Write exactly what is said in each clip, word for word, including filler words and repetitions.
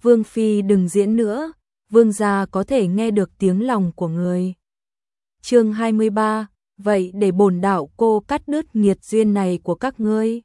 Vương phi đừng diễn nữa, vương gia có thể nghe được tiếng lòng của người. Chương hai mươi ba, vậy để bổn đạo cô cắt đứt nghiệt duyên này của các ngươi.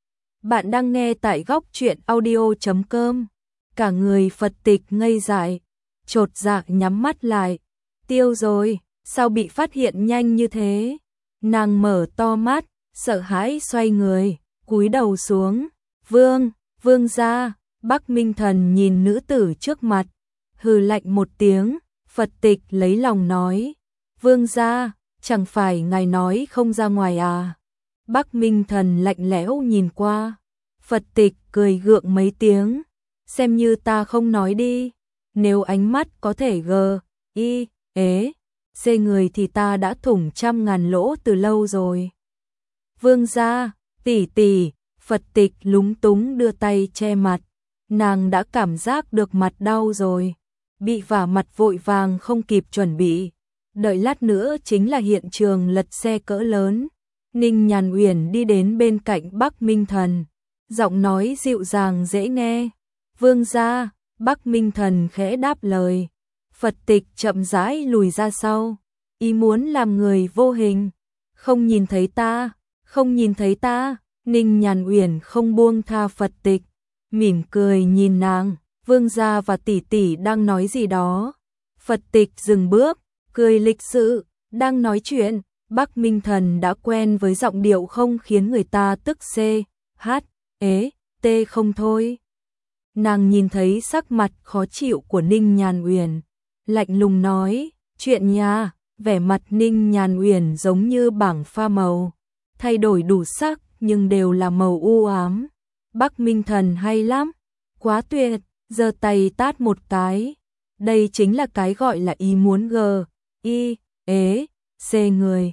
Bạn đang nghe tại góc truyện audio chấm com. Cả người Phật Tịch ngây dại, chột dạ nhắm mắt lại. Tiêu rồi, sao bị phát hiện nhanh như thế? Nàng mở to mắt, sợ hãi xoay người, cúi đầu xuống. Vương, vương gia. Bắc Minh Thần nhìn nữ tử trước mặt, hừ lạnh một tiếng. Phật Tịch lấy lòng nói, vương gia, chẳng phải ngài nói không ra ngoài à? Bắc Minh Thần lạnh lẽo nhìn qua. Phật Tịch cười gượng mấy tiếng, xem như ta không nói đi. Nếu ánh mắt có thể gờ, y, ế, xê người thì ta đã thủng trăm ngàn lỗ từ lâu rồi. Vương gia, tỷ tỷ. Phật Tịch lúng túng đưa tay che mặt. Nàng đã cảm giác được mặt đau rồi, bị vả mặt vội vàng không kịp chuẩn bị. Đợi lát nữa chính là hiện trường lật xe cỡ lớn. Ninh Nhàn Uyển đi đến bên cạnh Bắc Minh Thần, giọng nói dịu dàng dễ nghe. Vương gia. Bắc Minh Thần khẽ đáp lời. Phật Tịch chậm rãi lùi ra sau, ý muốn làm người vô hình. Không nhìn thấy ta, không nhìn thấy ta. Ninh Nhàn Uyển không buông tha Phật Tịch, mỉm cười nhìn nàng. Vương gia và tỷ tỷ đang nói gì đó. Phật Tịch dừng bước, cười lịch sự. Đang nói chuyện. Bắc Minh Thần đã quen với giọng điệu không khiến người ta tức xê, hát, ế, tê không thôi. Nàng nhìn thấy sắc mặt khó chịu của Ninh Nhàn Uyển, lạnh lùng nói, chuyện nha. Vẻ mặt Ninh Nhàn Uyển giống như bảng pha màu, thay đổi đủ sắc nhưng đều là màu u ám. Bắc Minh Thần hay lắm, quá tuyệt, giơ tay tát một cái. Đây chính là cái gọi là ý muốn gờ, y, ế, xê người.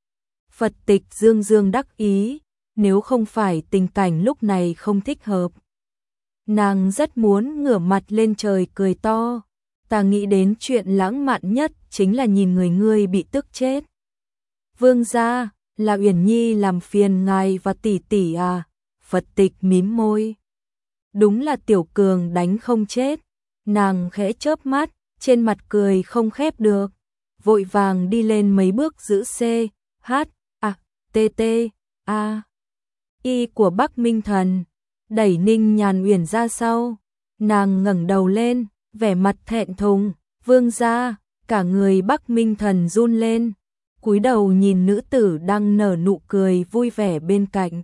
Phật Tịch dương dương đắc ý, nếu không phải tình cảnh lúc này không thích hợp, nàng rất muốn ngửa mặt lên trời cười to. Ta nghĩ đến chuyện lãng mạn nhất chính là nhìn người ngươi bị tức chết. Vương gia, là Uyển Nhi làm phiền ngài và tỷ tỷ à? Phật Tịch mím môi. Đúng là Tiểu Cường đánh không chết. Nàng khẽ chớp mắt, trên mặt cười không khép được, vội vàng đi lên mấy bước giữ C, H, A, T, T, A, Y của Bắc Minh Thần, đẩy Ninh Nhàn Uyển ra sau. Nàng ngẩng đầu lên, vẻ mặt thẹn thùng. Vương gia. Cả người Bắc Minh Thần run lên, cúi đầu nhìn nữ tử đang nở nụ cười vui vẻ bên cạnh.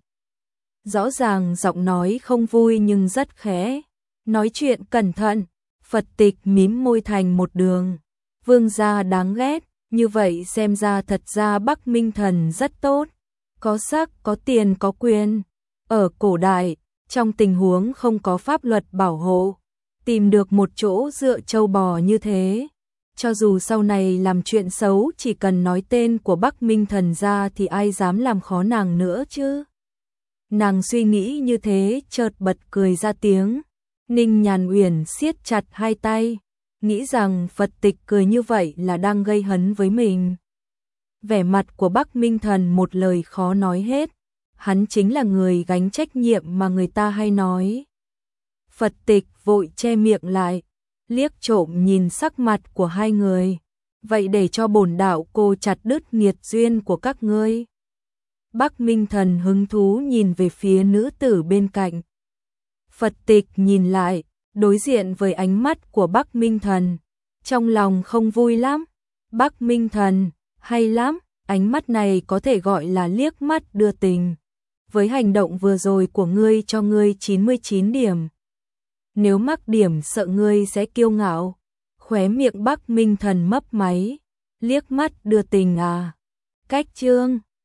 Rõ ràng giọng nói không vui nhưng rất khẽ. Nói chuyện cẩn thận. Phật Tịch mím môi thành một đường. Vương gia đáng ghét, như vậy xem ra thật ra Bắc Minh Thần rất tốt. Có sắc, có tiền, có quyền. Ở cổ đại, trong tình huống không có pháp luật bảo hộ, tìm được một chỗ dựa trâu bò như thế, cho dù sau này làm chuyện xấu chỉ cần nói tên của Bắc Minh Thần ra thì ai dám làm khó nàng nữa chứ. Nàng suy nghĩ như thế chợt bật cười ra tiếng. Ninh Nhàn Uyển siết chặt hai tay, nghĩ rằng Phật Tịch cười như vậy là đang gây hấn với mình. Vẻ mặt của Bắc Minh Thần một lời khó nói hết. Hắn chính là người gánh trách nhiệm mà người ta hay nói. Phật Tịch vội che miệng lại, liếc trộm nhìn sắc mặt của hai người. Vậy để cho bổn đạo cô chặt đứt nghiệt duyên của các ngươi. Bắc Minh Thần hứng thú nhìn về phía nữ tử bên cạnh. Phật Tịch nhìn lại, đối diện với ánh mắt của Bắc Minh Thần, trong lòng không vui lắm. Bắc Minh Thần, hay lắm, ánh mắt này có thể gọi là liếc mắt đưa tình. Với hành động vừa rồi của ngươi cho ngươi chín mươi chín điểm. Nếu mắc điểm sợ ngươi sẽ kiêu ngạo. Khóe miệng Bắc Minh Thần mấp máy, liếc mắt đưa tình à. Cách chương